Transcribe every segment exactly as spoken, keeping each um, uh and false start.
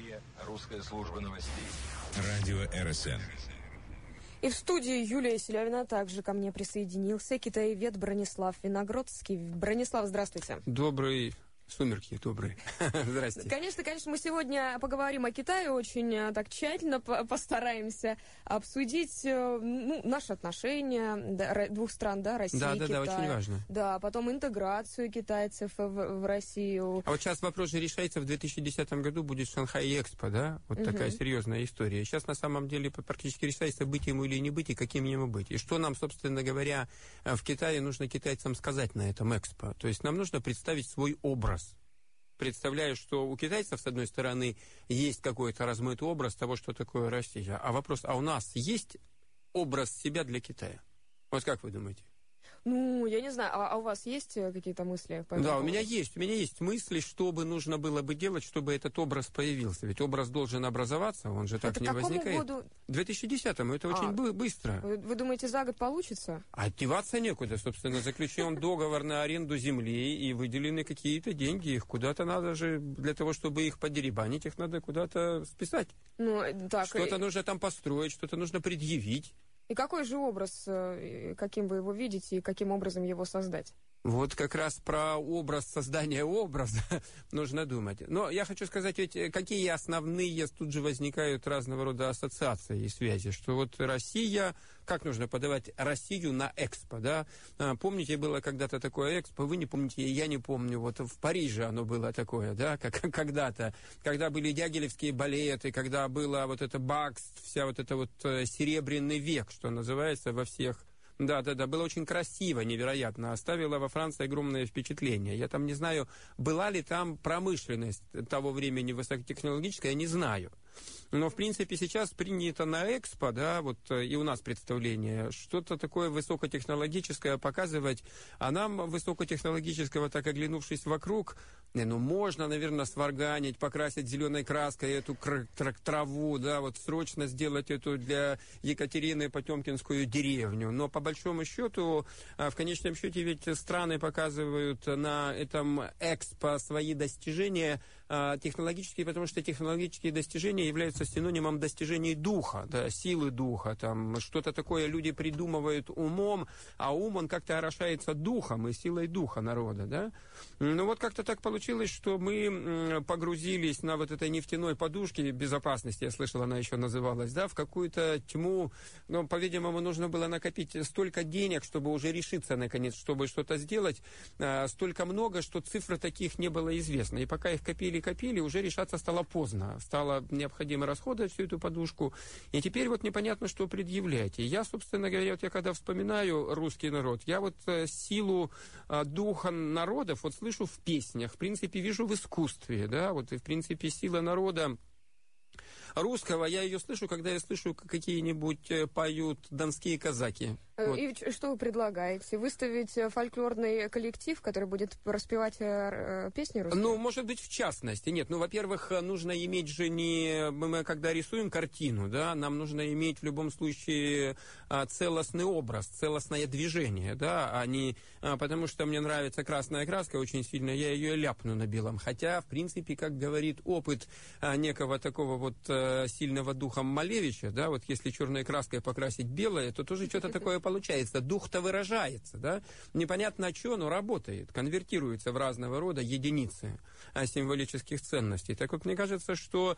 эфире русская служба новостей. Радио РСН. И в студии Юлия Селявина также ко мне присоединился китаевед Бронислав Виногродский. Бронислав, здравствуйте. Добрый... Сумерки добрые. Здрасте. Конечно, конечно, мы сегодня поговорим о Китае, очень так тщательно постараемся обсудить ну, наши отношения двух стран, да, России да, и да, Китая. Да, очень важно. Да, потом интеграцию китайцев в, в Россию. А вот сейчас вопрос же решается, в две тысячи десятом году будет Шанхай-Экспо, да? Вот угу. такая серьезная история. Сейчас на самом деле практически решается, быть ему или не быть, и каким ему быть. И что нам, собственно говоря, в Китае нужно китайцам сказать на этом Экспо? То есть нам нужно представить свой образ. Представляю, что у китайцев, с одной стороны, есть какой-то размытый образ того, что такое Россия. А вопрос, а у нас есть образ себя для Китая? Вот как вы думаете? Ну, я не знаю, а, а у вас есть какие-то мысли по этому Да, поводу? у меня есть. У меня есть мысли, что бы нужно было бы делать, чтобы этот образ появился. Ведь образ должен образоваться, он же так это не возникает. Году? В две тысячи десятом, это а, очень быстро. Вы, вы думаете, за год получится? А деваться некуда, собственно. Заключен договор на аренду земли и выделены какие-то деньги. Их куда-то надо же, для того, чтобы их подеребанить, их надо куда-то списать. Ну, так, что-то и... нужно там построить, что-то нужно предъявить. И какой же образ, каким вы его видите, и каким образом его создать? Вот как раз про образ, создания образа нужно думать. Но я хочу сказать, ведь какие основные тут же возникают разного рода ассоциации и связи, что вот Россия, как нужно подавать Россию на Экспо, да? Помните, было когда-то такое Экспо, вы не помните, я не помню, вот в Париже оно было такое, да, как когда-то, когда были дягилевские балеты, когда было вот это Бакст, вся вот это вот серебряный век, что называется, во всех... Да, да, да, было очень красиво, невероятно. Оставило во Франции огромное впечатление. Я там не знаю, была ли там промышленность того времени высокотехнологическая, я не знаю. Но, в принципе, сейчас принято на Экспо, да, вот и у нас представление, что-то такое высокотехнологическое показывать, а нам высокотехнологического, так оглянувшись вокруг, не, ну, можно, наверное, сварганить, покрасить зеленой краской эту траву, да, вот срочно сделать эту для Екатерины Потемкинскую деревню. Но, по большому счету, в конечном счете, ведь страны показывают на этом Экспо свои достижения технологические, потому что технологические достижения являются синонимом достижений духа, да, силы духа, там что-то такое люди придумывают умом, а ум, он как-то орошается духом и силой духа народа, да. Ну вот как-то так получилось, что мы погрузились на вот этой нефтяной подушке безопасности, я слышал, она еще называлась, да, в какую-то тьму, но, по-видимому, нужно было накопить столько денег, чтобы уже решиться, наконец, чтобы что-то сделать, столько много, что цифры таких не было известно, и пока их копили-копили, уже решаться стало поздно, стало необходимо расходовать всю эту подушку, и теперь вот непонятно, что предъявлять. И я, собственно говоря, вот я когда вспоминаю русский народ, я вот силу духа народов вот слышу в песнях, в принципе, вижу в искусстве, да, вот и, в принципе, сила народа русского, я ее слышу, когда я слышу, какие-нибудь поют донские казаки. Вот. И что вы предлагаете? Выставить фольклорный коллектив, который будет распевать песни русские? Ну, может быть, в частности. Нет, ну, во-первых, нужно иметь же не... Мы, когда рисуем картину, да, нам нужно иметь в любом случае целостный образ, целостное движение, да, а не... Потому что мне нравится красная краска очень сильно, я ее ляпну на белом. Хотя, в принципе, как говорит опыт некого такого вот сильного духом Малевича, да, вот если черной краской покрасить белое, то тоже что-то такое получается. Дух-то выражается, да, непонятно что, но работает, конвертируется в разного рода единицы символических ценностей. Так вот, мне кажется, что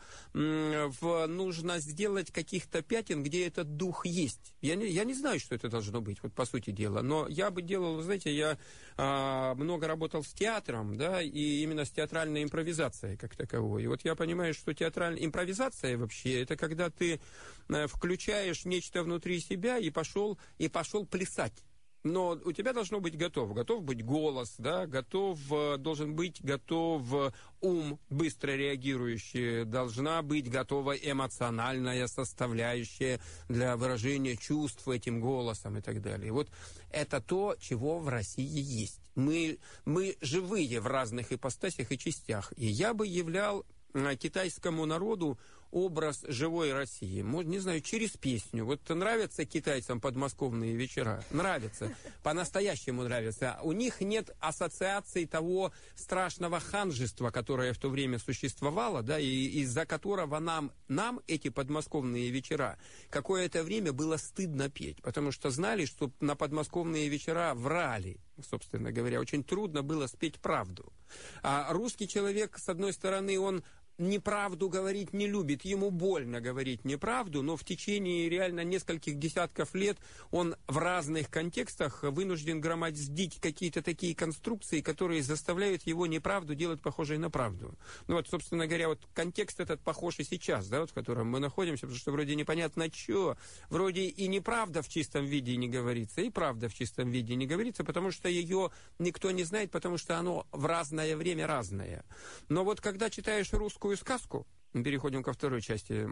в, нужно сделать каких-то пятен, где этот дух есть. Я не, я не знаю, что это должно быть, вот по сути дела, но я бы делал, знаете, я а, много работал с театром, да, и именно с театральной импровизацией как таковой. И вот я понимаю, что театральная импровизация вообще, это когда ты включаешь нечто внутри себя и пошел, и пошел плясать. Но у тебя должно быть готов. Готов быть голос, да, готов, должен быть готов ум, быстро реагирующий, должна быть готова эмоциональная составляющая для выражения чувств этим голосом и так далее. Вот это то, чего в России есть. Мы, мы живые в разных ипостасях и частях. И я бы являл китайскому народу образ живой России? Может, не знаю, через песню. Вот нравятся китайцам подмосковные вечера? Нравится. По-настоящему нравится. У них нет ассоциаций того страшного ханжества, которое в то время существовало, да, и из-за которого нам, нам эти подмосковные вечера какое-то время было стыдно петь, потому что знали, что на подмосковные вечера врали, собственно говоря. Очень трудно было спеть правду. А русский человек, с одной стороны, он неправду говорить не любит, ему больно говорить неправду, но в течение реально нескольких десятков лет он в разных контекстах вынужден громоздить какие-то такие конструкции, которые заставляют его неправду делать похожей на правду. Ну вот, собственно говоря, вот контекст этот похож и сейчас, да, вот в котором мы находимся, потому что вроде непонятно что, вроде и неправда в чистом виде не говорится, и правда в чистом виде не говорится, потому что ее никто не знает, потому что оно в разное время разное. Но вот когда читаешь русскую сказку, переходим ко второй части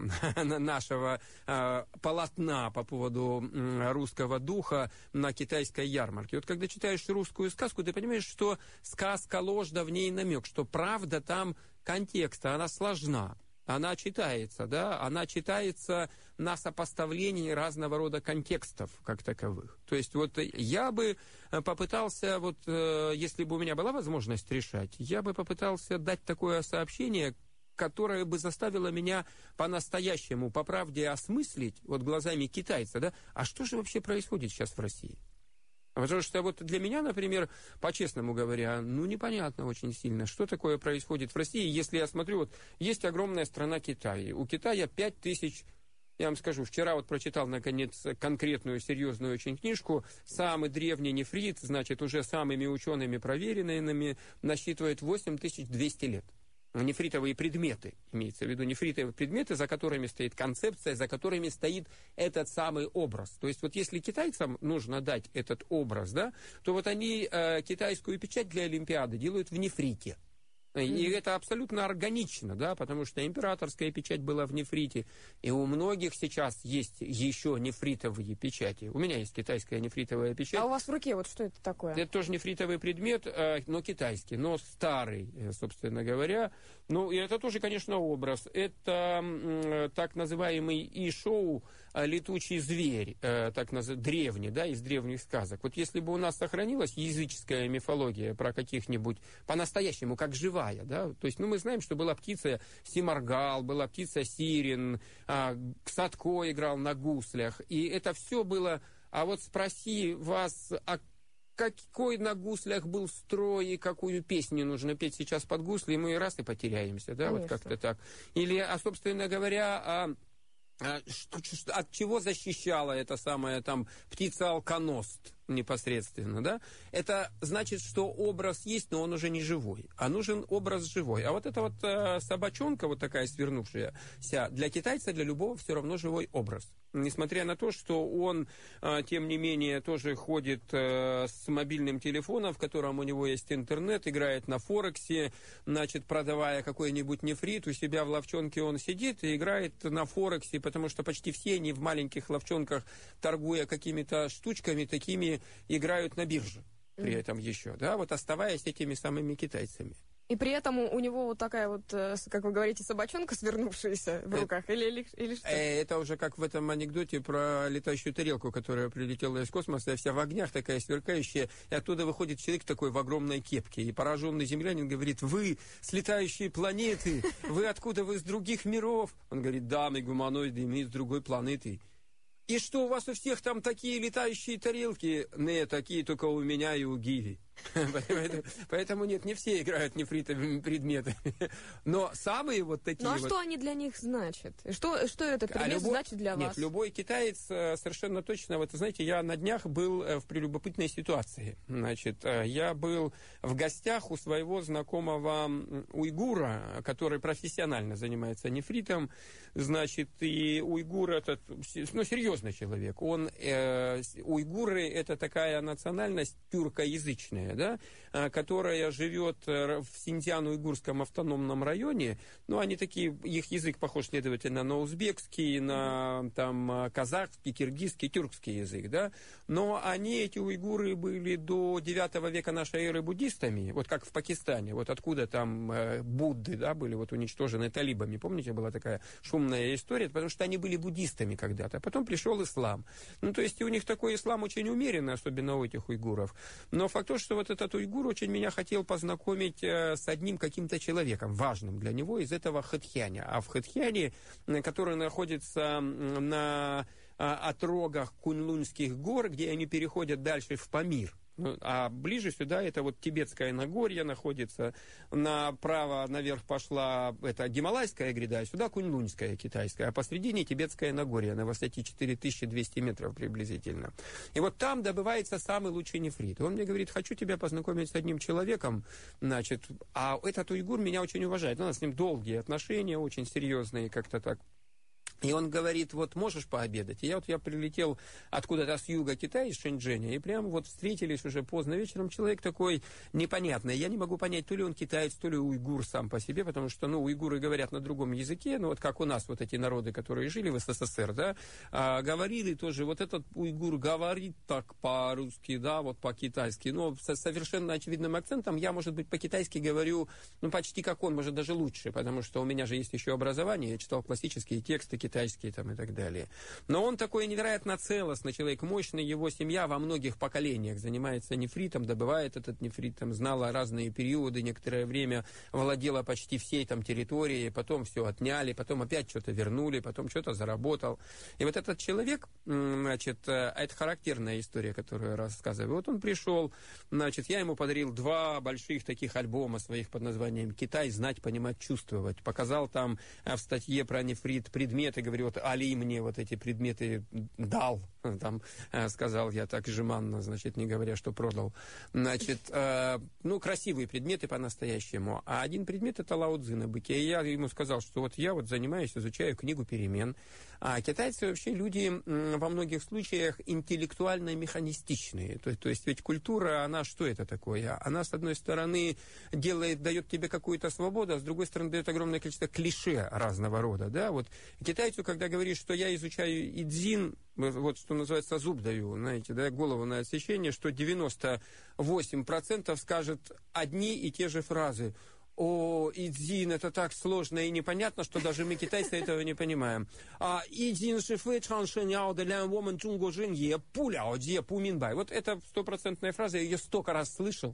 нашего э, полотна по поводу э, русского духа на китайской ярмарке. Вот когда читаешь русскую сказку, ты понимаешь, что сказка ложь, да в ней намек, что правда там контекста, она сложна. Она читается, да, она читается на сопоставлении разного рода контекстов как таковых. То есть вот я бы попытался, вот если бы у меня была возможность решать, я бы попытался дать такое сообщение, которое бы заставило меня по-настоящему, по правде осмыслить, вот глазами китайца, да, а что же вообще происходит сейчас в России? Потому что вот для меня, например, по-честному говоря, ну, непонятно очень сильно, что такое происходит в России, если я смотрю, вот есть огромная страна Китай, у Китая пять тысяч, я вам скажу, вчера вот прочитал, наконец, конкретную, серьезную очень книжку, самый древний нефрит, значит, уже самыми учеными проверенными, насчитывает восемь тысяч двести лет. Нефритовые предметы, имеется в виду нефритовые предметы, за которыми стоит концепция, за которыми стоит этот самый образ. То есть вот если китайцам нужно дать этот образ, да, то вот они э, китайскую печать для Олимпиады делают в нефрите. И mm-hmm. это абсолютно органично, да, потому что императорская печать была в нефрите, и у многих сейчас есть еще нефритовые печати. У меня есть китайская нефритовая печать. А у вас в руке вот что это такое? Это тоже нефритовый предмет, но китайский, но старый, собственно говоря. Ну, и это тоже, конечно, образ. Это так называемый И-шоу, летучий зверь, так называемый, древний, да, из древних сказок. Вот если бы у нас сохранилась языческая мифология про каких-нибудь, по-настоящему, как живая, да, то есть, ну, мы знаем, что была птица Симаргал, была птица Сирин, а, Ксатко играл на гуслях, и это все было, а вот спроси вас, а какой на гуслях был строй и какую песню нужно петь сейчас под гусли, и мы раз и потеряемся, да, конечно. Вот как-то так. Или, а, собственно говоря, а, а, что, что, от чего защищала эта самая там птица-алконост непосредственно, да? Это значит, что образ есть, но он уже не живой, а нужен образ живой. А вот эта вот э, собачонка, вот такая свернувшаяся, для китайца, для любого все равно живой образ. Несмотря на то, что он, э, тем не менее, тоже ходит э, с мобильным телефоном, в котором у него есть интернет, играет на Форексе, значит, продавая какой-нибудь нефрит, у себя в ловчонке он сидит и играет на Форексе, потому что почти все они в маленьких ловчонках, торгуя какими-то штучками, такими играют на бирже при этом еще, да, вот оставаясь этими самыми китайцами. И при этом у него вот такая вот, как вы говорите, собачонка, свернувшаяся в руках, или, или, или что? Это уже как в этом анекдоте про летающую тарелку, которая прилетела из космоса, вся в огнях, такая сверкающая, и оттуда выходит человек такой в огромной кепке, и пораженный землянин говорит: вы с летающей планеты, вы откуда, вы из других миров? Он говорит: да, мы гуманоиды, мы из другой планеты. И что, у вас у всех там такие летающие тарелки? Не, такие только у меня и у Гиви. Поэтому, поэтому нет, не все играют нефритовыми предметами. Но самые вот такие... Ну а вот... что они для них значат? Что, что этот предмет а любой... значит для нет, вас? Нет, любой китаец совершенно точно... Вот, знаете, я на днях был в прелюбопытной ситуации. Значит, я был в гостях у своего знакомого уйгура, который профессионально занимается нефритом. Значит, и уйгур этот, ну, серьезный человек. Он, э, уйгуры — это такая национальность тюркоязычная. местная, да, которая живет в Синьцзян-Уйгурском автономном районе. Ну, они такие, их язык похож, следовательно, на узбекский, на там, казахский, киргизский, тюркский язык, да. Но они, эти уйгуры, были до девятого века нашей эры буддистами, вот как в Пакистане, вот откуда там э, Будды, да, были вот уничтожены талибами. Помните, была такая шумная история, потому что они были буддистами когда-то, а потом пришел ислам. Ну, то есть у них такой ислам очень умеренный, особенно у этих уйгуров. Но факт то, что вот этот уйгур очень меня хотел познакомить э, с одним каким-то человеком, важным для него, из этого Хэдхяня. А в Хэдхяне, который находится на э, отрогах Куньлуньских гор, где они переходят дальше в Памир, ну, а ближе сюда это вот Тибетское Нагорье находится, направо наверх пошла это Гималайская гряда, а сюда Куньлуньская китайская, а посредине Тибетское Нагорье на высоте четыре тысячи двести метров приблизительно. И вот там добывается самый лучший нефрит. Он мне говорит, хочу тебя познакомить с одним человеком, значит, а этот уйгур меня очень уважает. У нас с ним долгие отношения, очень серьезные, как-то так. И он говорит, вот можешь пообедать? И я вот я прилетел откуда-то с юга Китая, из Шэньчжэня, и прямо вот встретились уже поздно вечером. Человек такой непонятный. Я не могу понять, то ли он китаец, то ли уйгур сам по себе, потому что, ну, уйгуры говорят на другом языке, ну, вот как у нас вот эти народы, которые жили в СССР, да, а, говорили тоже, вот этот уйгур говорит так по-русски, да, вот по-китайски, но со совершенно очевидным акцентом. Я, может быть, по-китайски говорю, ну, почти как он, может, даже лучше, потому что у меня же есть еще образование, я читал классические тексты китайские там и так далее. Но он такой невероятно целостный человек, мощный, его семья во многих поколениях занимается нефритом, добывает этот нефрит, там, знала разные периоды, некоторое время владела почти всей там территорией, потом все отняли, потом опять что-то вернули, потом что-то заработал. И вот этот человек, значит, это характерная история, которую я рассказываю. Вот он пришел, значит, я ему подарил два больших таких альбома своих под названием «Китай. Знать, понимать, чувствовать». Показал там в статье про нефрит предметы, говорю, вот Али мне вот эти предметы дал, там, сказал я так жеманно, значит, не говоря, что продал. Значит, э, ну, красивые предметы по-настоящему. А один предмет — это Лао Цзы на быке. И я ему сказал, что вот я вот занимаюсь, изучаю книгу перемен. А китайцы вообще люди во многих случаях интеллектуально-механистичные. То, то есть ведь культура, она что это такое? Она, с одной стороны, делает, дает тебе какую-то свободу, а с другой стороны, дает огромное количество клише разного рода. Да? Вот китайцу, когда говоришь, что я изучаю идзин, вот что называется, зуб даю, знаете, да, голову на отсечение, что девяносто восемь процентов скажет одни и те же фразы. О, идзин, это так сложно и непонятно, что даже мы, китайцы, этого не понимаем. А идзин шифы чаншеняо делян воман чунго жин е пуляо дзе пуминбай. Вот это стопроцентная фраза, я ее столько раз слышал.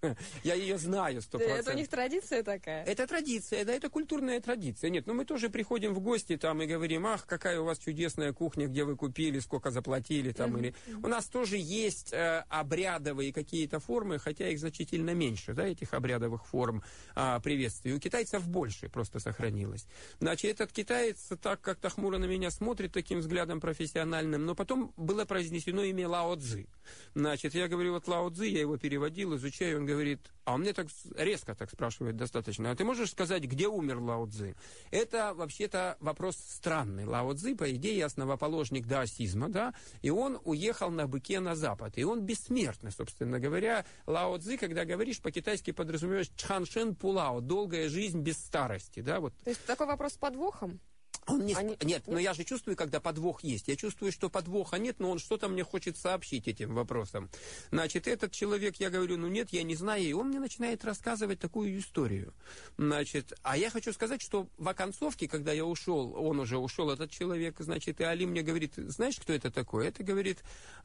Я ее знаю сто процентов. Это у них традиция такая? Это традиция, да, это культурная традиция. Нет, ну мы тоже приходим в гости там и говорим, ах, какая у вас чудесная кухня, где вы купили, сколько заплатили там. Mm-hmm. Или... У нас тоже есть э, обрядовые какие-то формы, хотя их значительно меньше, да, этих обрядовых форм э, приветствия. У китайцев больше просто сохранилось. Значит, этот китаец так как-то хмуро на меня смотрит таким взглядом профессиональным, но потом было произнесено имя Лао Цзы. Значит, я говорю, вот Лао Цзы, я его переводил, изучаю, он говорит, а он мне так резко так спрашивает достаточно, а ты можешь сказать, где умер Лао Цзы? Это вообще-то вопрос странный. Лао Цзы, по идее, основоположник даосизма, да, и он уехал на быке на запад, и он бессмертный, собственно говоря. Лао Цзы, когда говоришь, по-китайски подразумеваешь чханшен пулао, долгая жизнь без старости, да, вот. То есть такой вопрос с подвохом? Он не... Они... Нет, нет, но я же чувствую, когда подвох есть. Я чувствую, что подвоха нет, но он что-то мне хочет сообщить этим вопросом. Значит, этот человек, я говорю, ну нет, я не знаю, и он мне начинает рассказывать такую историю. Значит, а я хочу сказать, что в оконцовке, когда я ушел, он уже ушел, этот человек, значит, и Али мне говорит, знаешь, кто это такой? Это, говорит,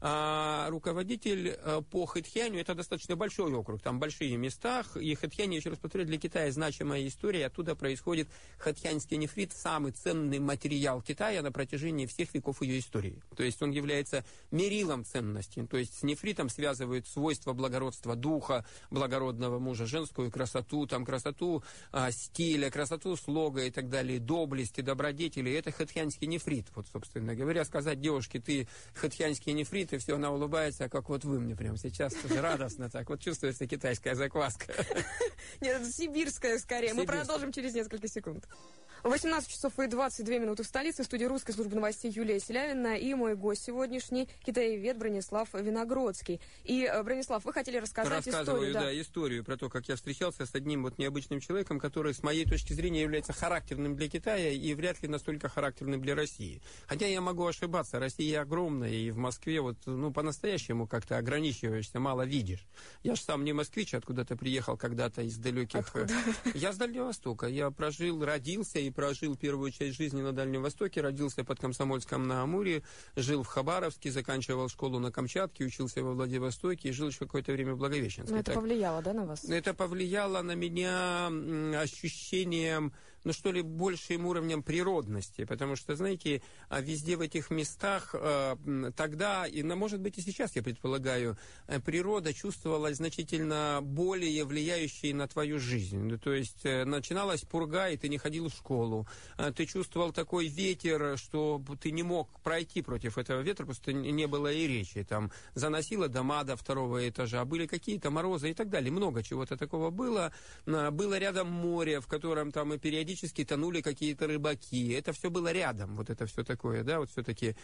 а, руководитель а, по Хэдхяню, это достаточно большой округ, там большие места, и Хэдхянь, еще раз повторю, для Китая значимая история, оттуда происходит хэдхяньский нефрит, самый ценный материал Китая на протяжении всех веков ее истории. То есть он является мерилом ценности. То есть с нефритом связывают свойства благородства духа, благородного мужа, женскую красоту, там красоту а, стиля, красоту слога и так далее, доблести, добродетели. Это хэдхянский нефрит. Вот, собственно говоря, сказать девушке, ты хэдхянский нефрит, и все, она улыбается, как вот вы мне прямо сейчас, тоже радостно так. Вот чувствуется китайская закваска. Нет, это сибирская скорее. Мы продолжим через несколько секунд. восемнадцать часов и двадцать двадцать две минуты в столице. В студии русской службы новостей Юлия Селявина и мой гость сегодняшний китаевед Бронислав Виногродский. И, Бронислав, вы хотели рассказать историю. Да. да, историю про то, как я встречался с одним вот необычным человеком, который, с моей точки зрения, является характерным для Китая и вряд ли настолько характерным для России. Хотя я могу ошибаться. Россия огромная, и в Москве вот, ну, по-настоящему как-то ограничиваешься, мало видишь. Я же сам не москвич, откуда-то приехал когда-то из далеких... Откуда? Я с Дальнего Востока. Я прожил, родился и прожил первую часть жизни на Дальнем Востоке. Родился под Комсомольском на Амуре, жил в Хабаровске, заканчивал школу на Камчатке, учился во Владивостоке и жил еще какое-то время в Благовещенске. Но это так, повлияло, да, на вас? Это повлияло на меня ощущением, ну что ли, большим уровнем природности, потому что, знаете, везде в этих местах тогда, и, может быть, и сейчас, я предполагаю, природа чувствовалась значительно более влияющей на твою жизнь. То есть начиналась пурга, и ты не ходил в школу. Ты чувствовал такой ветер, что ты не мог пройти против этого ветра, просто не было и речи. Там заносило дома до второго этажа, были какие-то морозы и так далее. Много чего-то такого было. Было рядом море, в котором там и периодически тонули какие-то рыбаки. Это все было рядом, вот это все такое, да, вот все-таки.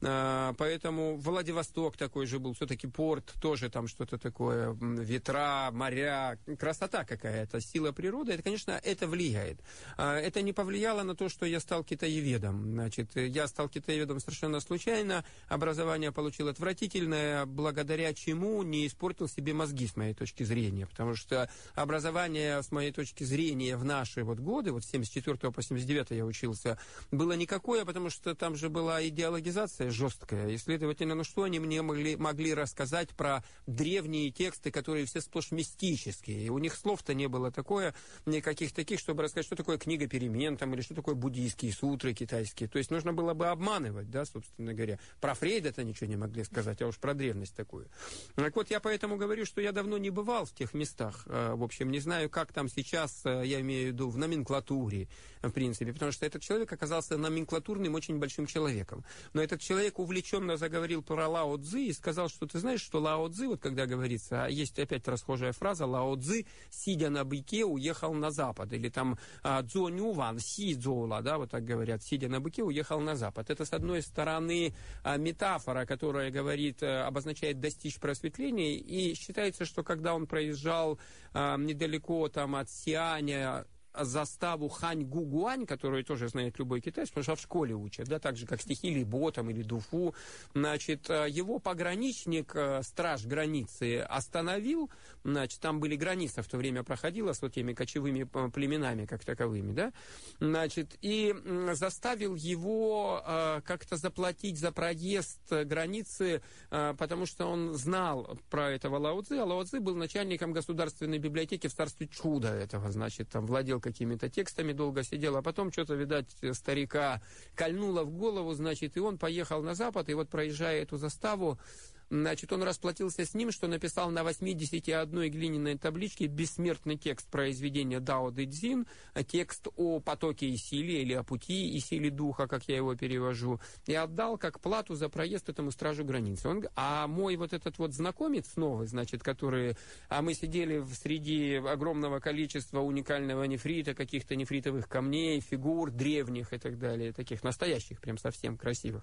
Поэтому Владивосток такой же был, все-таки порт, тоже там что-то такое, ветра, моря, красота какая-то, сила природы. Это, конечно, это влияет. Это не повлияло на то, что я стал китаеведом. Значит, я стал китаеведом совершенно случайно, образование получил отвратительное, благодаря чему не испортил себе мозги, с моей точки зрения, потому что образование, с моей точки зрения, в наши вот годы, вот с семьдесят четвёртого по семьдесят девятый я учился, было никакое, потому что там же была идеологизация жесткая, и, следовательно, ну что они мне могли, могли рассказать про древние тексты, которые все сплошь мистические, и у них слов-то не было такое, никаких таких, чтобы рассказать, что такое книга перемен, там, или что такое буддийские сутры китайские, то есть нужно было бы обманывать, да, собственно говоря. Про Фрейда-то ничего не могли сказать, а уж про древность такую. Так вот, я поэтому говорю, что я давно не бывал в тех местах, в общем, не знаю, как там сейчас, я имею в виду, в номенклатуре, в принципе, потому что этот человек оказался номенклатурным очень большим человеком. Но этот человек увлеченно заговорил про Лао Цзы и сказал, что ты знаешь, что Лао Цзы, вот когда говорится, а есть опять расхожая фраза, Лао Цзы, сидя на быке, уехал на запад, или там Цзо Нюван, Си Цзола, да, вот так говорят, сидя на быке, уехал на запад. Это, с одной стороны, метафора, которая говорит, обозначает достичь просветления, и считается, что когда он проезжал недалеко там от Сианя, заставу Хань-Гу-Гуань, которую тоже знает любой китаец, потому что в школе учат, да, так же, как стихи Либо там, или Дуфу. Значит, его пограничник, страж границы, остановил, значит, там были границы в то время проходила с вот теми кочевыми племенами, как таковыми, да, значит, и заставил его э, как-то заплатить за проезд границы, э, потому что он знал про этого Лао Цзы, а Лао Цзы был начальником государственной библиотеки в царстве Чуда этого, значит, там владел какими-то текстами, долго сидел, а потом что-то, видать, старика кольнуло в голову, значит, и он поехал на запад, и вот, проезжая эту заставу, значит, он расплатился с ним, что написал на восьмидесяти одной глиняной табличке бессмертный текст произведения Дао Дэ Цзин, текст о потоке и силе, или о пути и силе духа, как я его перевожу, и отдал как плату за проезд этому стражу границы. Он, а мой вот этот вот знакомец новый, значит, который... А мы сидели среди огромного количества уникального нефрита, каких-то нефритовых камней, фигур древних и так далее, таких настоящих, прям совсем красивых.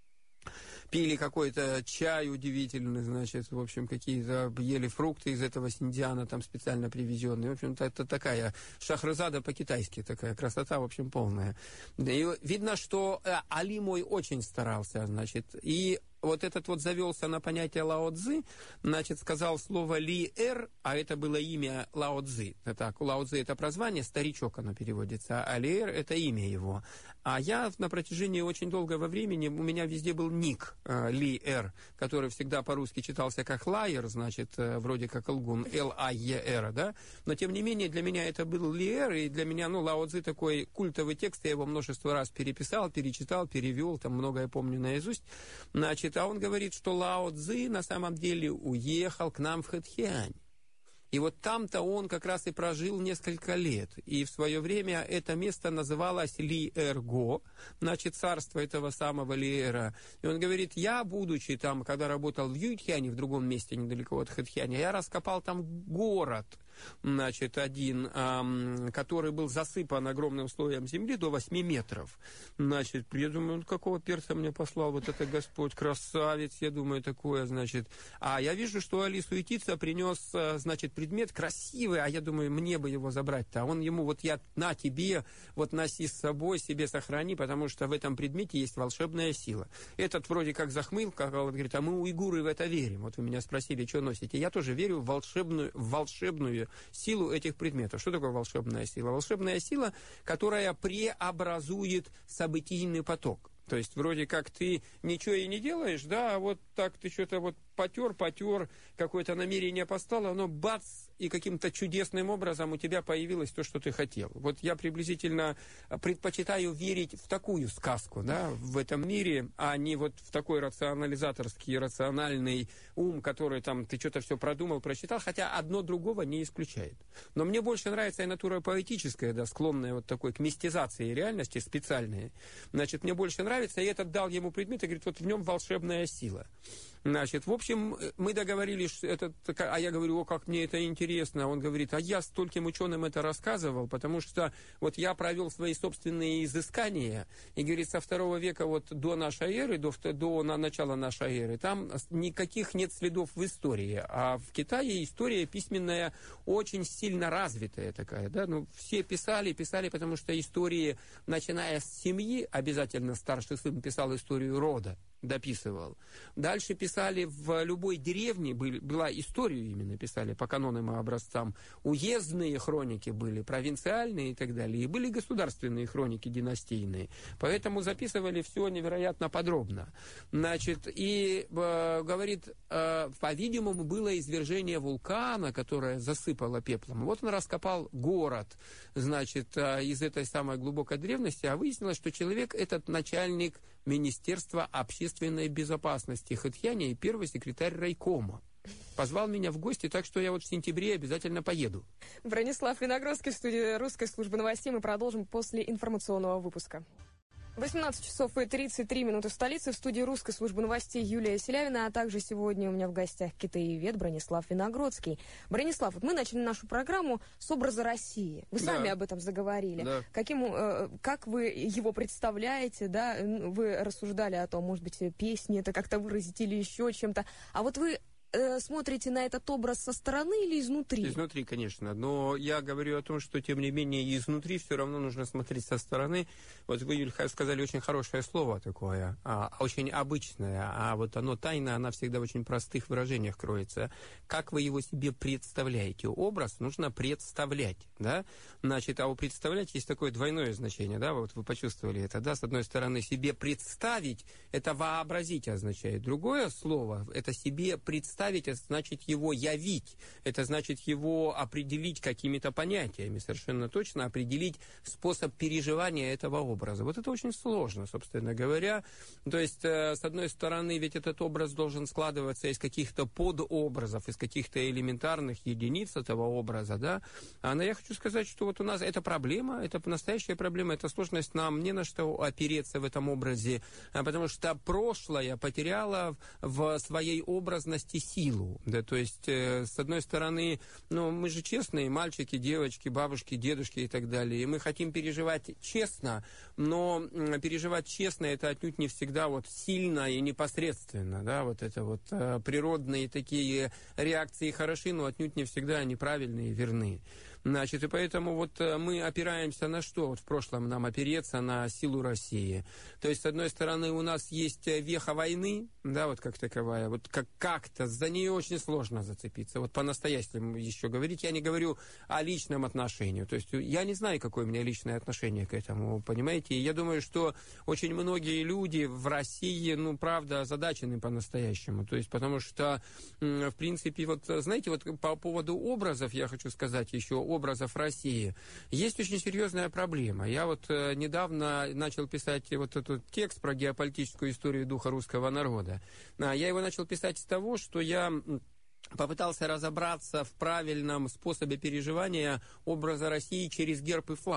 Пили какой-то чай удивительный, значит, в общем, какие-то ели фрукты из этого Синьцзяна, там специально привезенные. В общем-то, это такая Шахразада по-китайски, такая красота, в общем, полная. И видно, что Али мой очень старался, значит, и вот этот вот завелся на понятие Лао Цзы, значит, сказал слово Ли-Эр, а это было имя Лао Цзы. Это, Лао Цзы это прозвание, старичок оно переводится, а Ли-Эр это имя его. А я на протяжении очень долгого времени, у меня везде был ник э, Ли-Эр, который всегда по-русски читался как Лайер, значит, э, вроде как лгун, Л-А-Е-Р, да, но тем не менее для меня это был Ли-Эр, и для меня, ну, Лао Цзы такой культовый текст, я его множество раз переписал, перечитал, перевел, там многое помню наизусть, значит, а он говорит, что Лао Цзы на самом деле уехал к нам в Хэдхиань. И вот там-то он как раз и прожил несколько лет. И в свое время это место называлось Ли-Эр-Го, значит, царство этого самого Ли-Эра. И он говорит, я, будучи там, когда работал в Юйхяне, в другом месте недалеко от Хэдхианя, я раскопал там город. значит, один, который был засыпан огромным слоем земли до восьми метров. Значит, я думаю, какого перца мне послал вот это Господь, красавец, я думаю, такое, значит. А я вижу, что Али суетится, принес, значит, предмет красивый, а я думаю, мне бы его забрать-то. А он ему, вот я, на тебе, вот носи с собой, себе сохрани, потому что в этом предмете есть волшебная сила. Этот вроде как захмыл, как он говорит, а мы, уйгуры, в это верим. Вот вы меня спросили, что носите. Я тоже верю в волшебную, в волшебную силу этих предметов. Что такое волшебная сила? Волшебная сила, которая преобразует событийный поток. То есть вроде как ты ничего и не делаешь, да, а вот так ты что-то вот потер, потер, какое-то намерение поставил, оно бац, и каким-то чудесным образом у тебя появилось то, что ты хотел. Вот я приблизительно предпочитаю верить в такую сказку, да, в этом мире, а не вот в такой рационализаторский, рациональный ум, который там ты что-то все продумал, прочитал, хотя одно другого не исключает. Но мне больше нравится и натура поэтическая, да, склонная вот такой к мистизации реальности, специальная. Значит, мне больше нравится, и этот дал ему предмет и говорит, вот в нем волшебная сила. Значит, в общем, мы договорились, что это, а я говорю, о, как мне это интересно. Он говорит, а я стольким ученым это рассказывал, потому что вот я провел свои собственные изыскания, и, говорит, со второго века вот до нашей эры, до, до начала нашей эры, там никаких нет следов в истории. А в Китае история письменная очень сильно развитая такая, да, ну, все писали, писали, потому что истории, начиная с семьи, обязательно старший сын писал историю рода, дописывал. Дальше писали в любой деревне, были, была историю именно писали по канонам и образцам. Уездные хроники были, провинциальные и так далее. И были государственные хроники династийные. Поэтому записывали все невероятно подробно. Значит, и э, говорит, э, по-видимому, было извержение вулкана, которое засыпало пеплом. Вот он раскопал город, значит, э, из этой самой глубокой древности, а выяснилось, что человек этот начальник Министерства общественной безопасности Хэдхяня и первый секретарь райкома. Позвал меня в гости, так что я вот в сентябре обязательно поеду. Бронислав Виногродский в студии Русской службы новостей. Мы продолжим после информационного выпуска. восемнадцать часов и тридцать три минуты в столице. В студии Русской службы новостей Юлия Селявина, а также сегодня у меня в гостях китаевед Бронислав Виногродский. Бронислав, вот мы начали нашу программу с образа России. Вы сами да. об этом заговорили. Да. Каким, э, как вы его представляете, да? Вы рассуждали о том, может быть, песни это как-то выразить или еще чем-то. А вот вы смотрите на этот образ со стороны или изнутри? Изнутри, конечно. Но я говорю о том, что, тем не менее, изнутри все равно нужно смотреть со стороны. Вот вы, Юль, сказали очень хорошее слово такое, а, очень обычное, а вот оно тайна, она всегда в очень простых выражениях кроется. Как вы его себе представляете? Образ нужно представлять, да? Значит, а у представлять есть такое двойное значение, да? Вот вы почувствовали это, да? С одной стороны, себе представить, это вообразить означает. Другое слово, это себе представить, это значит его явить, это значит его определить какими-то понятиями, совершенно точно определить способ переживания этого образа. Вот это очень сложно, собственно говоря. То есть, э, с одной стороны, ведь этот образ должен складываться из каких-то подобразов, из каких-то элементарных единиц этого образа, да. А но я хочу сказать, что вот у нас это проблема, это настоящая проблема, это сложность, нам не на что опереться в этом образе, потому что прошлое потеряло в своей образности силу, да, то есть, э, с одной стороны, ну, мы же честные, мальчики, девочки, бабушки, дедушки и так далее, и мы хотим переживать честно, но э, переживать честно, это отнюдь не всегда вот сильно и непосредственно, да, вот это вот э, природные такие реакции хороши, но отнюдь не всегда они правильные и верны. Значит, и поэтому вот мы опираемся на что? Вот в прошлом нам опереться на силу России. То есть, с одной стороны, у нас есть веха войны, да, вот как таковая, вот как- как-то за нее очень сложно зацепиться. Вот по-настоящему еще говорить, я не говорю о личном отношении. То есть, я не знаю, какое у меня личное отношение к этому, понимаете? И я думаю, что очень многие люди в России, ну, правда, озадачены по-настоящему. То есть, потому что, в принципе, вот, знаете, вот по поводу образов, я хочу сказать еще, образов России, есть очень серьезная проблема. Я вот э, недавно начал писать вот этот текст про геополитическую историю духа русского народа. А, я его начал писать с того, что я попытался разобраться в правильном способе переживания образа России через герб и флаг.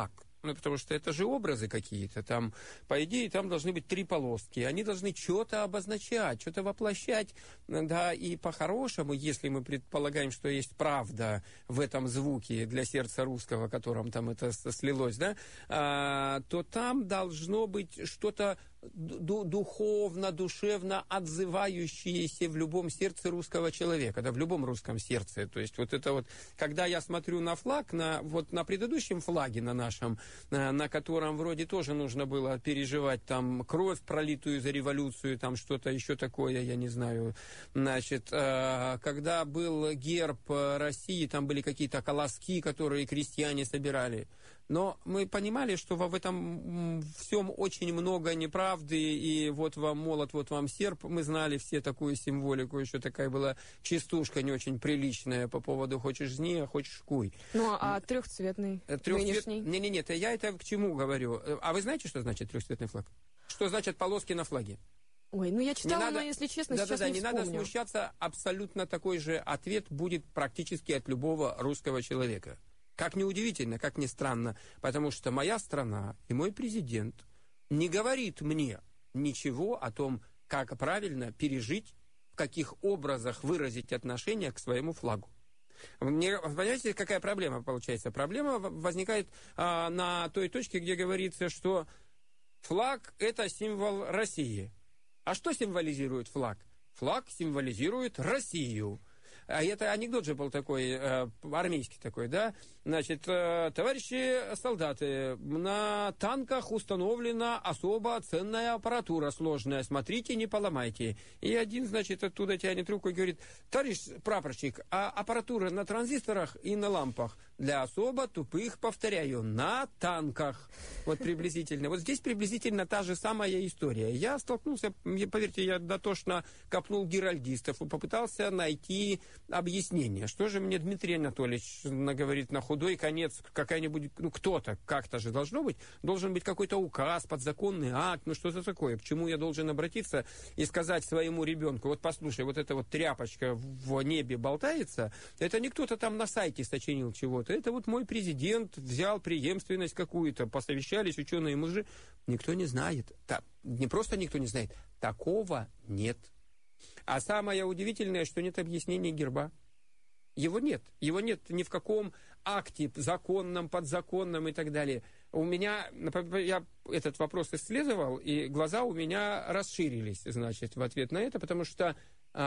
Ну, потому что это же образы какие-то. Там, по идее, там должны быть три полоски. Они должны что-то обозначать, что-то воплощать. Да, и по-хорошему, если мы предполагаем, что есть правда в этом звуке для сердца русского, которым там это слилось, да, а, то там должно быть что-то духовно, душевно отзывающееся в любом сердце русского человека, да, в любом русском сердце. То есть вот это вот, когда я смотрю на флаг, на, вот на предыдущем флаге, на нашем, на котором вроде тоже нужно было переживать там кровь, пролитую за революцию, там что-то еще такое, я не знаю. Значит, когда был герб России, там были какие-то колоски, которые крестьяне собирали. Но мы понимали, что в этом всем очень много неправды, и вот вам молот, вот вам серп. Мы знали все такую символику, еще такая была частушка не очень приличная по поводу «хочешь жни, а хочешь куй». Ну, а трехцветный, Трехцвет... нынешний? Не-не-не, я это к чему говорю? А вы знаете, что значит трехцветный флаг? Что значит полоски на флаге? Ой, ну я читала, надо... но, если честно, да, сейчас да, да, не не вспомню. надо смущаться, абсолютно такой же ответ будет практически от любого русского человека. Как ни удивительно, как ни странно, потому что моя страна и мой президент не говорит мне ничего о том, как правильно пережить, в каких образах выразить отношение к своему флагу. Мне, понимаете, какая проблема получается? Проблема возникает а, на той точке, где говорится, что флаг – это символ России. А что символизирует флаг? Флаг символизирует Россию. А это анекдот же был такой, э, армейский такой, да? Значит, э, товарищи солдаты, на танках установлена особо ценная аппаратура сложная, смотрите, не поломайте. И один, значит, оттуда тянет руку и говорит: товарищ прапорщик, а аппаратура на транзисторах и на лампах для особо тупых, повторяю, на танках. Вот приблизительно. Вот здесь приблизительно та же самая история. Я столкнулся, поверьте, я дотошно копнул геральдистов и попытался найти объяснение. Что же мне Дмитрий Анатольевич говорит на худой конец, какая-нибудь, ну, кто-то, как-то же должно быть, должен быть какой-то указ, подзаконный акт, ну, что-то такое. К чему я должен обратиться и сказать своему ребенку: вот послушай, вот эта вот тряпочка в небе болтается, это не кто-то там на сайте сочинил чего-то, это вот мой президент взял преемственность какую-то, посовещались ученые-мужи. Никто не знает. Так, не просто никто не знает, такого нет. А самое удивительное, что нет объяснения герба. Его нет. Его нет ни в каком акте законном, подзаконном и так далее. У меня, я этот вопрос исследовал, и глаза у меня расширились, значит, в ответ на это, потому что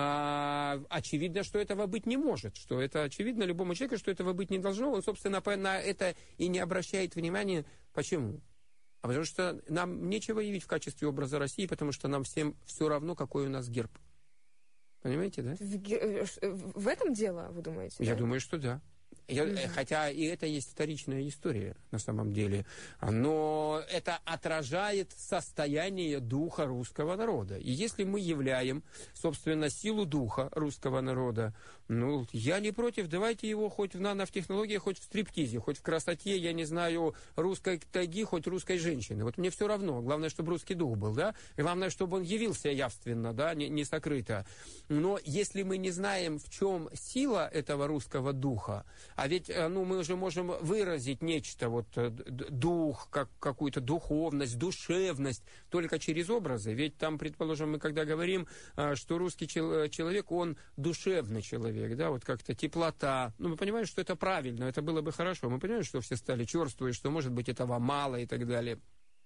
а, очевидно, что этого быть не может, что это очевидно любому человеку, что этого быть не должно. Он, собственно, на это и не обращает внимания. Почему? А потому что нам нечего явить в качестве образа России, потому что нам всем все равно, какой у нас герб. Понимаете, да? В, в этом дело, вы думаете? Я да? думаю, что да. Я, mm-hmm. Хотя и это есть вторичная история на самом деле. Но это отражает состояние духа русского народа. И если мы являем, собственно, силу духа русского народа, ну, я не против, давайте его хоть в нанотехнологии, хоть в стриптизе, хоть в красоте, я не знаю, русской тайги, хоть русской женщины. Вот мне все равно. Главное, чтобы русский дух был, да? Главное, чтобы он явился явственно, да, не, не сокрыто. Но если мы не знаем, в чем сила этого русского духа, а ведь, ну, мы уже можем выразить нечто, вот, дух, как, какую-то духовность, душевность только через образы. Ведь там, предположим, мы когда говорим, что русский человек, он душевный человек, да, вот как-то теплота. Ну, мы понимаем, что это правильно, это было бы хорошо. Мы понимаем, что все стали черствые, что, может быть, этого мало и так далее.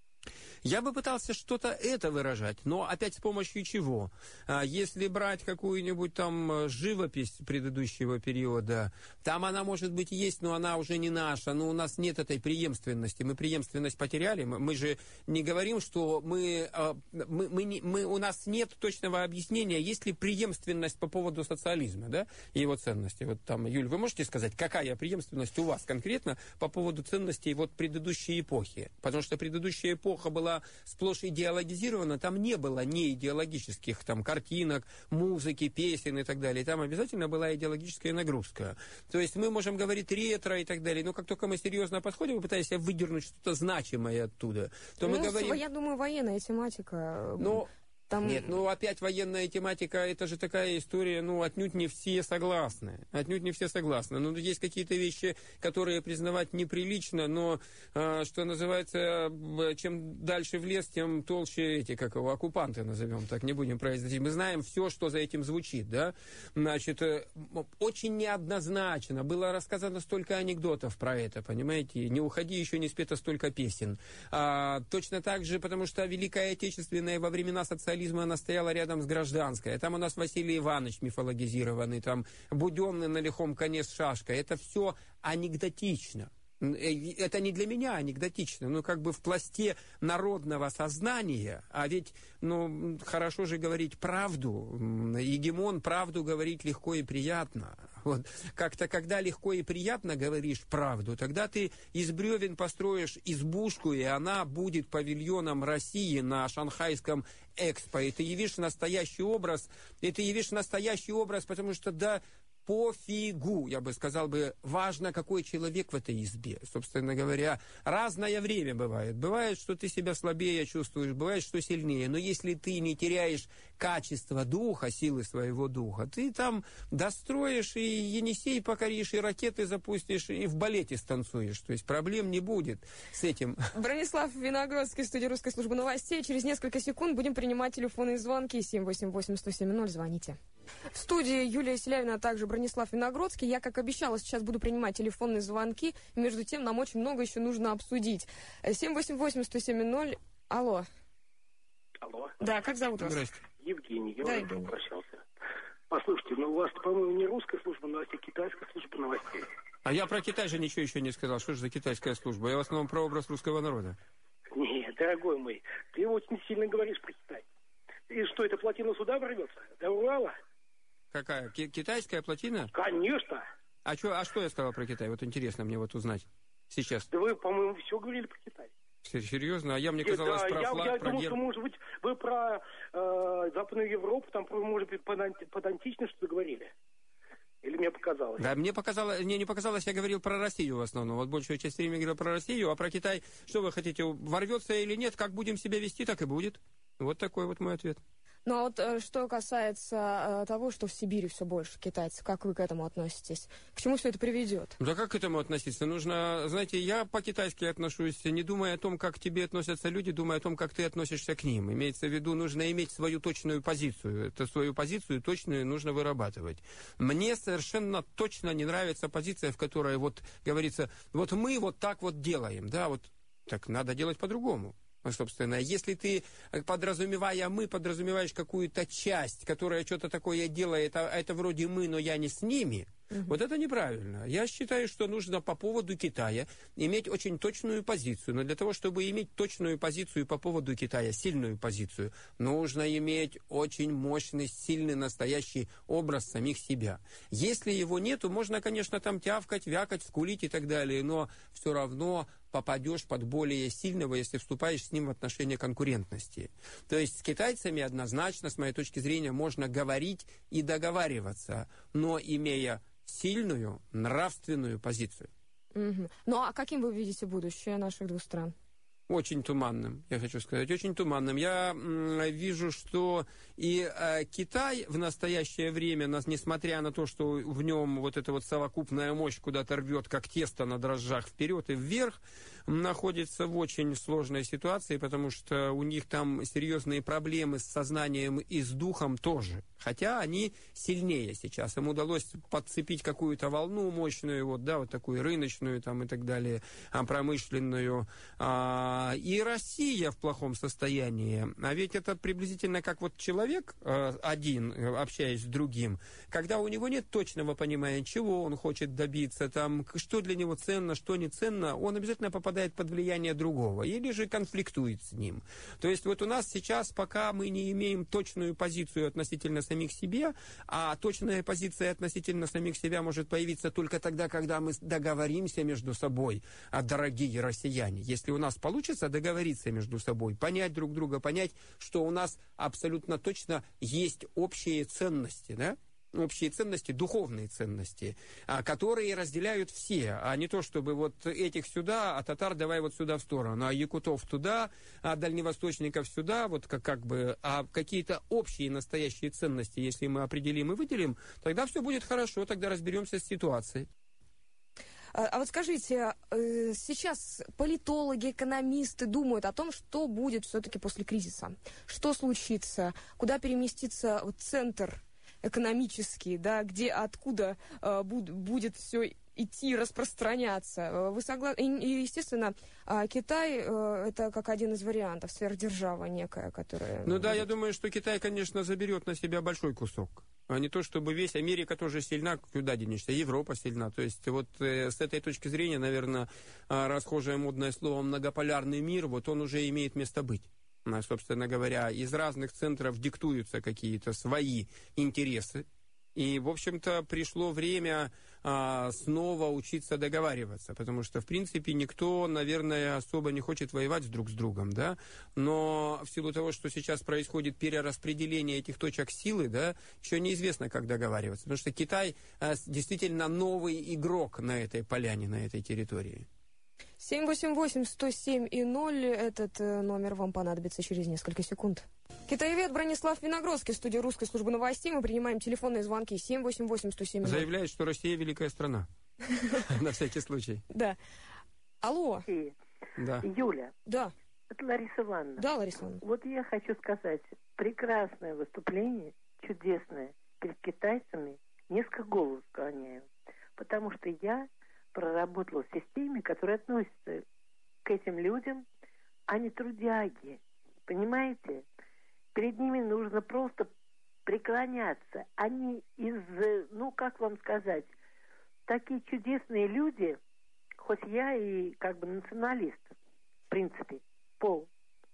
Я бы пытался что-то это выражать, но опять с помощью чего? Если брать какую-нибудь там живопись предыдущего периода, там она, может быть, есть, но она уже не наша, но у нас нет этой преемственности. Мы преемственность потеряли. Мы же не говорим, что мы, мы, мы, не, мы, у нас нет точного объяснения, есть ли преемственность по поводу социализма, да, и его ценностей. Вот там, Юль, вы можете сказать, какая преемственность у вас конкретно по поводу ценностей вот предыдущей эпохи? Потому что предыдущая эпоха была сплошь идеологизирована, там не было не идеологических там картинок, музыки, песен и так далее. Там обязательно была идеологическая нагрузка. То есть мы можем говорить ретро и так далее, но как только мы серьезно подходим и пытаемся выдернуть что-то значимое оттуда, то ну, мы говорим... Я думаю, военная тематика... Но Там... Нет, ну опять военная тематика, это же такая история, ну отнюдь не все согласны. Отнюдь не все согласны. Ну, есть какие-то вещи, которые признавать неприлично, но, э, что называется, чем дальше в лес, тем толще эти, как его, оккупанты назовем, так не будем произносить. Мы знаем все, что за этим звучит, да. Значит, э, очень неоднозначно. Было рассказано столько анекдотов про это, понимаете? Не уходи, еще не спето столько песен. А, точно так же, потому что Великая Отечественная во времена социализма она стояла рядом с гражданской. Там у нас Василий Иванович мифологизированный, там Буденный на лихом коне с шашкой. Это все анекдотично. Это не для меня анекдотично, но как бы в пласте народного сознания, а ведь, ну, хорошо же говорить правду, Егемон правду говорить легко и приятно. Вот. Как-то, когда легко и приятно говоришь правду, тогда ты из бревен построишь избушку, и она будет павильоном России на шанхайском экспо. И ты явишь настоящий образ, и ты явишь настоящий образ, потому что, да, пофигу, я бы сказал бы, важно, какой человек в этой избе. Собственно говоря, разное время бывает. Бывает, что ты себя слабее чувствуешь, бывает, что сильнее. Но если ты не теряешь качество духа, силы своего духа, ты там достроишь и Енисей покоришь, и ракеты запустишь, и в балете станцуешь. То есть проблем не будет с этим. Бронислав Виногродский, студия Русской службы новостей. Через несколько секунд будем принимать телефонные звонки. семь восемь восемь сто семь ноль. Звоните. В студии Юлия Селявина, а также Бронислав Виногродский. Я, как обещала, сейчас буду принимать телефонные звонки. Между тем, нам очень много еще нужно обсудить. семь восемь восемь сто семь ноль. Алло. Алло. Да, как зовут вас? Здрасте. Евгений, я да, уже попрощался. Послушайте, ну у вас, по-моему, не русская служба новостей, а китайская служба новостей. А я про Китай же ничего еще не сказал. Что же за китайская служба? Я в основном про образ русского народа. Нет, дорогой мой, ты очень сильно говоришь про Китай. И что, это плотина сюда ворвется? До Урала? Какая? Ки- китайская плотина? Конечно. А, чё, а что я сказал про Китай? Вот интересно мне вот узнать сейчас. Да вы, по-моему, все говорили про Китай. Серьезно? А я, мне казалось, да, про я, флаг, я про думал, герб. что, может быть, вы про э, Западную Европу, там, может быть, подантично что-то говорили. Или мне показалось? Да, мне показалось, мне не показалось, я говорил про Россию в основном. Вот большую часть времени говорил про Россию, а про Китай, что вы хотите, ворвется или нет, как будем себя вести, так и будет. Вот такой вот мой ответ. Ну а вот э, что касается э, того, что в Сибири все больше китайцев, как вы к этому относитесь? К чему все это приведет? Да как к этому относиться? Нужно, знаете, я по-китайски отношусь, не думая о том, как к тебе относятся люди, думая о том, как ты относишься к ним. Имеется в виду, нужно иметь свою точную позицию. Это свою позицию точную нужно вырабатывать. Мне совершенно точно не нравится позиция, в которой вот говорится, вот мы вот так вот делаем, да, вот так надо делать по-другому. Собственно, если ты, подразумевая мы, подразумеваешь какую-то часть, которая что-то такое делает, а это вроде мы, но я не с ними, uh-huh. вот это неправильно. Я считаю, что нужно по поводу Китая иметь очень точную позицию. Но для того, чтобы иметь точную позицию по поводу Китая, сильную позицию, нужно иметь очень мощный, сильный, настоящий образ самих себя. Если его нету, можно, конечно, там тявкать, вякать, скулить и так далее, но все равно попадешь под более сильного, если вступаешь с ним в отношения конкурентности. То есть с китайцами однозначно, с моей точки зрения, можно говорить и договариваться, но имея сильную нравственную позицию. Угу. Ну а каким вы видите будущее наших двух стран? Очень туманным, я хочу сказать, очень туманным. Я м, вижу, что и э, Китай в настоящее время, нас, несмотря на то, что в нем вот эта вот совокупная мощь куда-то рвет, как тесто на дрожжах вперед и вверх, находится в очень сложной ситуации, потому что у них там серьезные проблемы с сознанием и с духом тоже. Хотя они сильнее сейчас. Им удалось подцепить какую-то волну мощную, вот, да, вот такую рыночную там, и так далее, промышленную. А, и Россия в плохом состоянии. А ведь это приблизительно как вот человек один, общаясь с другим, когда у него нет точного понимания, чего он хочет добиться, там, что для него ценно, что не ценно, он обязательно попадает под влияние другого или же конфликтует с ним. То есть вот у нас сейчас, пока мы не имеем точную позицию относительно самих себе, а точная позиция относительно самих себя может появиться только тогда, когда мы договоримся между собой, а, дорогие россияне. Если у нас получится договориться между собой, понять друг друга, понять, что у нас абсолютно точно есть общие ценности, да? общие ценности, духовные ценности, которые разделяют все, а не то, чтобы вот этих сюда, а татар давай вот сюда в сторону, а якутов туда, а дальневосточников сюда, вот как, как бы, а какие-то общие настоящие ценности, если мы определим и выделим, тогда все будет хорошо, тогда разберемся с ситуацией. А вот скажите, сейчас политологи, экономисты думают о том, что будет все-таки после кризиса, что случится, куда переместится вот центр экономический, да, где, откуда э, буд, будет все идти, распространяться. Вы согласны? И, естественно, Китай э, это как один из вариантов, сверхдержава некая, которая... Ну да, я думаю, что Китай, конечно, заберет на себя большой кусок. А не то, чтобы весь Америка тоже сильна, куда денешься, Европа сильна. То есть вот э, с этой точки зрения, наверное, расхожее модное слово «многополярный мир», вот он уже имеет место быть. Собственно говоря, из разных центров диктуются какие-то свои интересы. И, в общем-то, пришло время а, снова учиться договариваться, потому что, в принципе, никто, наверное, особо не хочет воевать друг с другом, да, но в силу того, что сейчас происходит перераспределение этих точек силы, да, еще неизвестно, как договариваться, потому что Китай а, действительно новый игрок на этой поляне, на этой территории. семь восемь восемь сто семь и ноль. Этот э, номер вам понадобится через несколько секунд. Китаевед Бронислав Виногродский, студия русской службы новостей. Мы принимаем телефонные звонки семь восемь восемь сто семь и ноль. Заявляет, что Россия великая страна. На всякий случай. Да. Алло. Да. Юля. Да. Это Лариса Ивановна. Да, Лариса Ивановна. Вот я хочу сказать, прекрасное выступление, чудесное, перед китайцами, несколько голову склоняю. Потому что я проработала в системе, которая относится к этим людям, а не трудяги. Понимаете? Перед ними нужно просто преклоняться. Они из, ну, как вам сказать, такие чудесные люди, хоть я и как бы националист, в принципе, пол.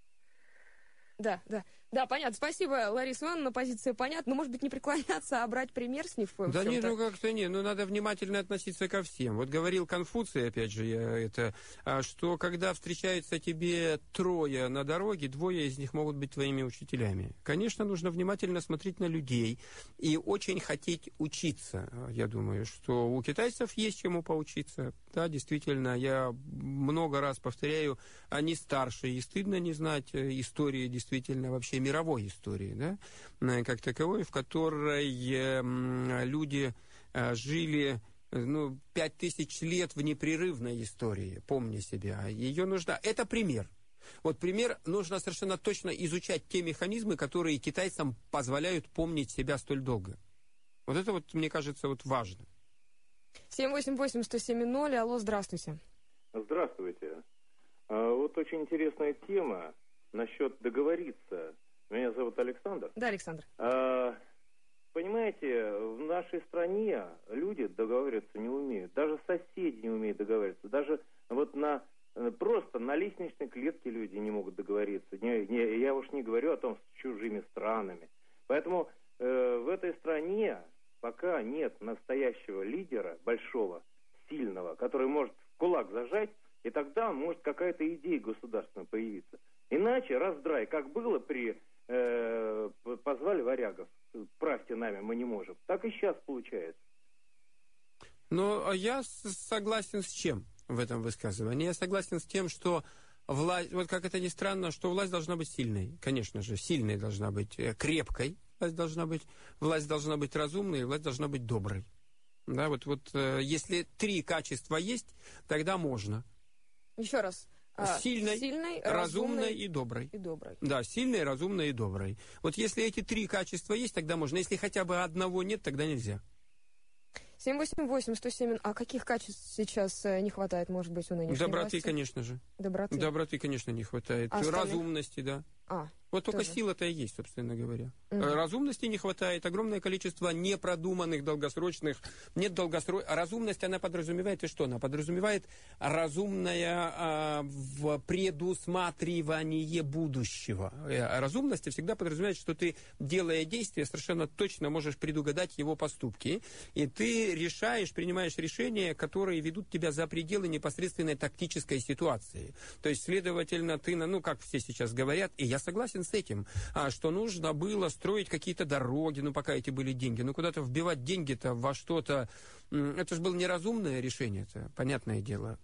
Да, да. Да, понятно. Спасибо, Лариса Ивановна, позиция понятна. Но, может быть, не преклоняться, а брать пример с них? Да нет, ну как-то нет. Ну, надо внимательно относиться ко всем. Вот говорил Конфуций, опять же, я это, что когда встречаются тебе трое на дороге, двое из них могут быть твоими учителями. Конечно, нужно внимательно смотреть на людей и очень хотеть учиться. Я думаю, что у китайцев есть чему поучиться. Да, действительно, я много раз повторяю, они старше, и стыдно не знать истории действительно вообще мировой истории, да, как таковой, в которой э, люди э, жили ну, пять тысяч лет в непрерывной истории, помни себя. Ее нужно... Это пример. Вот пример, нужно совершенно точно изучать те механизмы, которые китайцам позволяют помнить себя столь долго. Вот это вот, мне кажется, вот важно. семь восемь восемь сто семь ноль. Алло, здравствуйте. Здравствуйте. А, вот очень интересная тема насчет договориться. Меня зовут Александр. Да, Александр. А, понимаете, в нашей стране люди договариваться не умеют. Даже соседи не умеют договариваться. Даже вот на просто на лестничной клетке люди не могут договориться. Не, не, я уж не говорю о том с чужими странами. Поэтому э, в этой стране пока нет настоящего лидера, большого, сильного, который может в кулак зажать, и тогда может какая-то идея государственная появиться. Иначе раздрай, как было при... Э, позвали варягов, правьте нами, мы не можем. Так и сейчас получается. Но я согласен с чем в этом высказывании? Я согласен с тем, что власть, вот как это ни странно, что власть должна быть сильной. Конечно же, сильной должна быть, крепкой. Власть должна быть, власть должна быть разумной, власть должна быть доброй. Да, вот, вот если три качества есть, тогда можно. Еще раз. Сильной, сильной разумной, разумной и доброй. И доброй. Да, сильной, разумной и доброй. Вот если эти три качества есть, тогда можно. Если хотя бы одного нет, тогда нельзя. семь восемь восемь сто семь. А каких качеств сейчас не хватает, может быть, у нынешней Доброты, власти? конечно же. Доброты? Доброты, конечно, не хватает. А разумности, да. А, вот только тоже. сила-то и есть, собственно говоря. Угу. Разумности не хватает, огромное количество непродуманных, долгосрочных, нет долгосрочных. А разумность, она подразумевает и что? Она подразумевает разумное а, в предусматривание будущего. А разумность всегда подразумевает, что ты, делая действия, совершенно точно можешь предугадать его поступки, и ты решаешь, принимаешь решения, которые ведут тебя за пределы непосредственной тактической ситуации. То есть, следовательно, ты, ну, как все сейчас говорят, и я согласен согласен с этим, а, что нужно было строить какие-то дороги, ну, пока эти были деньги. Ну, куда-то вбивать деньги-то во что-то, это же было неразумное решение, это понятное дело.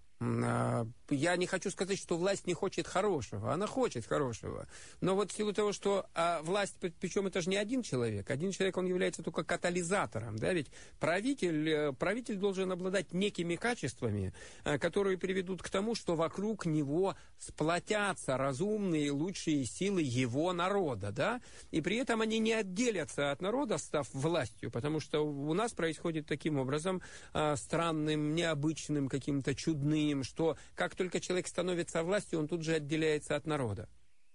Я не хочу сказать, что власть не хочет хорошего. Она хочет хорошего. Но вот в силу того, что а, власть, причем это же не один человек. Один человек, он является только катализатором. Да? Ведь правитель, правитель должен обладать некими качествами, которые приведут к тому, что вокруг него сплотятся разумные, лучшие силы его народа. Да? И при этом они не отделятся от народа, став властью. Потому что у нас происходит таким образом странным, необычным, каким-то чудным, что как только человек становится властью, он тут же отделяется от народа.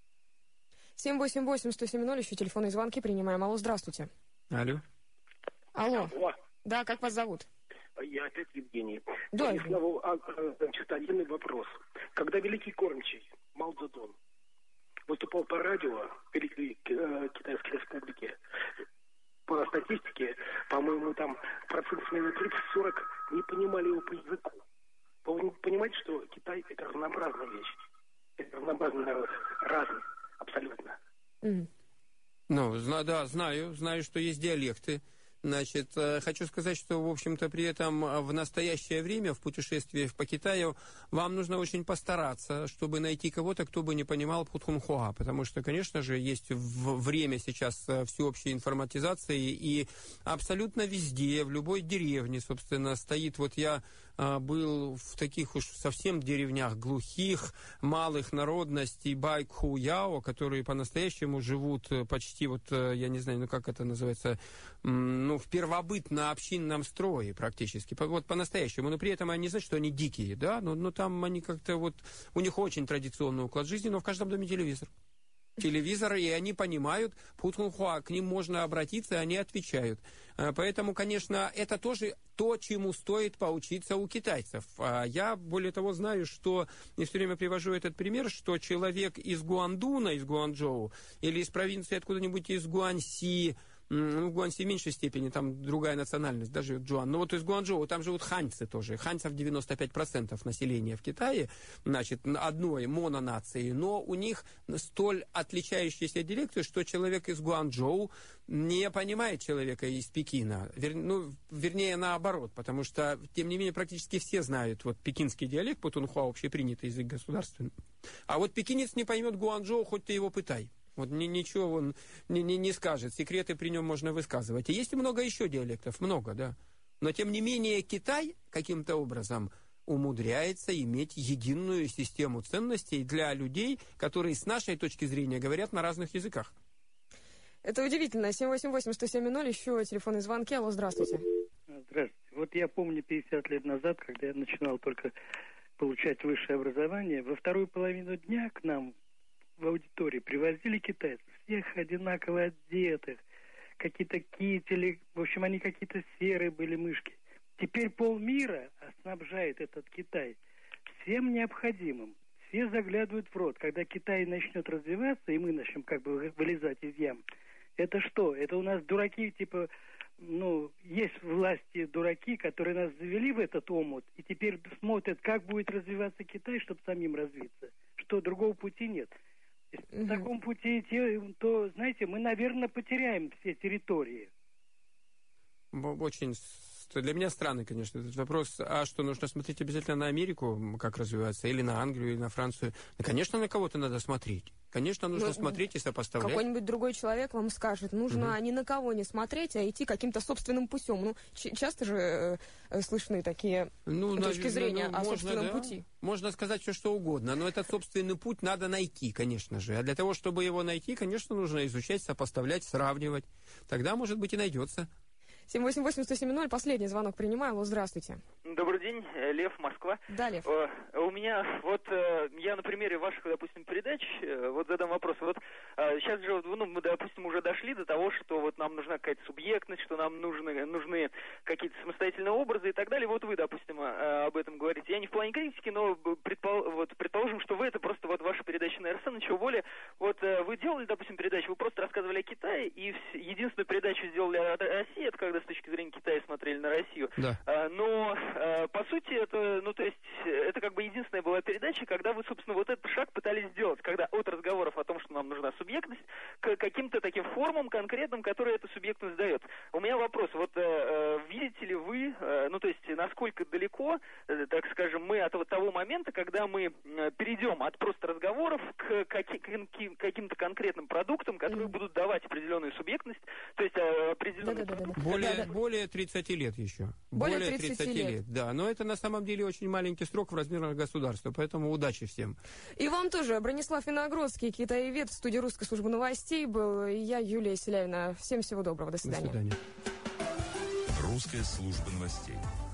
семь восемь восемь сто семь ноль, еще телефонные звонки принимаем. Алло, здравствуйте. Алло. Алло. Алло. Да, как вас зовут? Я опять Евгений. Да, Станиславу, а, значит, отдельный вопрос. Когда великий кормчий Мао Цзэдун выступал по радио в Великой э, Китайской Республике, по статистике, по-моему, там процентов на тридцать-сорок не понимали его по языку. Вы понимаете, что Китай – это разнообразная вещь. Это разнообразный народ. Разный. Абсолютно. Mm. Ну, зна- да, знаю. Знаю, что есть диалекты. Значит, хочу сказать, что, в общем-то, при этом в настоящее время в путешествиях по Китаю вам нужно очень постараться, чтобы найти кого-то, кто бы не понимал пхутхунхуа, потому что, конечно же, есть в время сейчас всеобщей информатизации, и абсолютно везде, в любой деревне, собственно, стоит, вот я был в таких уж совсем деревнях глухих, малых народностей Байкху-Яо, которые по-настоящему живут почти, вот, я не знаю, ну как это называется, ну, в первобытно-общинном строе практически, вот по-настоящему, но при этом они не знают, что они дикие, да, но, но там они как-то вот, у них очень традиционный уклад жизни, но в каждом доме телевизор. Телевизор, и они понимают пхутхунхуа, к ним можно обратиться, и они отвечают. Поэтому, конечно, это тоже то, чему стоит поучиться у китайцев. Я, более того, знаю, что, и все время привожу этот пример, что человек из Гуандуна, из Гуанчжоу, или из провинции откуда-нибудь из Гуанси, ну, в Гуанси в меньшей степени, там другая национальность, даже Джуан. Но вот из Гуанчжоу, там живут ханьцы тоже. Ханьцев девяносто пять процентов населения в Китае, значит, одной мононации, но у них столь отличающиеся диалекты, что человек из Гуанчжоу не понимает человека из Пекина. Вер, ну, вернее, наоборот, потому что, тем не менее, практически все знают вот пекинский диалект, пхутхунхуа, общепринятый язык государственный. А вот пекинец не поймет Гуанчжоу, хоть ты его пытай. Вот ни, ничего он не, не, не скажет, секреты при нем можно высказывать. И есть много еще диалектов, много, да. Но, тем не менее, Китай каким-то образом умудряется иметь единую систему ценностей для людей, которые с нашей точки зрения говорят на разных языках. Это удивительно. семь восемь восемь сто семь ноль, еще телефонные звонки. Алло, здравствуйте. Здравствуйте. Вот я помню пятьдесят лет назад, когда я начинал только получать высшее образование, во вторую половину дня к нам в аудитории привозили китайцев, всех одинаково одетых, какие-то кители, в общем, они какие-то серые были мышки. Теперь полмира снабжает этот Китай всем необходимым. Все заглядывают в рот. Когда Китай начнет развиваться, и мы начнем как бы вылезать из ям, это что? Это у нас дураки, типа, ну, есть власти дураки, которые нас завели в этот омут, и теперь смотрят, как будет развиваться Китай, чтобы самим развиться. Что, другого пути нет. Если mm-hmm. в таком пути идти, то, знаете, мы, наверное, потеряем все территории. Очень для меня странный, конечно, этот вопрос. А что, нужно смотреть обязательно на Америку, как развивается, или на Англию, или на Францию? Ну, конечно, на кого-то надо смотреть. Конечно, нужно ну, смотреть и сопоставлять. Какой-нибудь другой человек вам скажет, нужно угу. ни на кого не смотреть, а идти каким-то собственным путем. Ну, ч- часто же э, слышны такие ну, точки на, зрения ну, о можно, собственном да? пути. Можно сказать все, что угодно, но этот собственный путь надо найти, конечно же. А для того, чтобы его найти, конечно, нужно изучать, сопоставлять, сравнивать. Тогда, может быть, и найдется. семь восемь восемь сто семь ноль, последний звонок принимаю. Алло, здравствуйте. Добрый день, Лев, Москва. Да, Лев. Uh, у меня, вот, uh, я на примере ваших, допустим, передач, uh, вот задам вопрос. Вот uh, сейчас же, ну, мы, допустим, уже дошли до того, что вот нам нужна какая-то субъектность, что нам нужны, нужны какие-то самостоятельные образы и так далее. Вот вы, допустим, uh, об этом говорите. Я не в плане критики, но предпол, вот, предположим, что вы, это просто вот ваша передача на эр эс эн, ничего более. Вот uh, вы делали, допустим, передачу, вы просто рассказывали о Китае, и вс- единственную передачу сделали о России, это когда с точки зрения Китая смотрели на Россию. Да. Uh, но по сути, это, ну, то есть, это как бы единственная была передача, когда вы, собственно, вот этот шаг пытались сделать, когда от разговоров о том, что нам нужна определенная субъектность к каким-то таким формам конкретным, которые эта субъектность дает. У меня вопрос, вот э, видите ли вы, э, ну то есть насколько далеко, э, так скажем, мы от вот того момента, когда мы э, перейдем от просто разговоров к каки- к каким-то конкретным продуктам, которые mm. будут давать определенную субъектность, то есть э, определенный да, да, продукт. да, да. Более, Да, да. более тридцати лет еще. Более тридцати лет. Да, но это на самом деле очень маленький срок в размерах государства, поэтому удачи всем. И вам тоже. Бронислав Виногродский, китаевед, в студии Русской службы новостей был. И я, Юлия Селявина. Всем всего доброго. До свидания. До свидания. Русская служба новостей.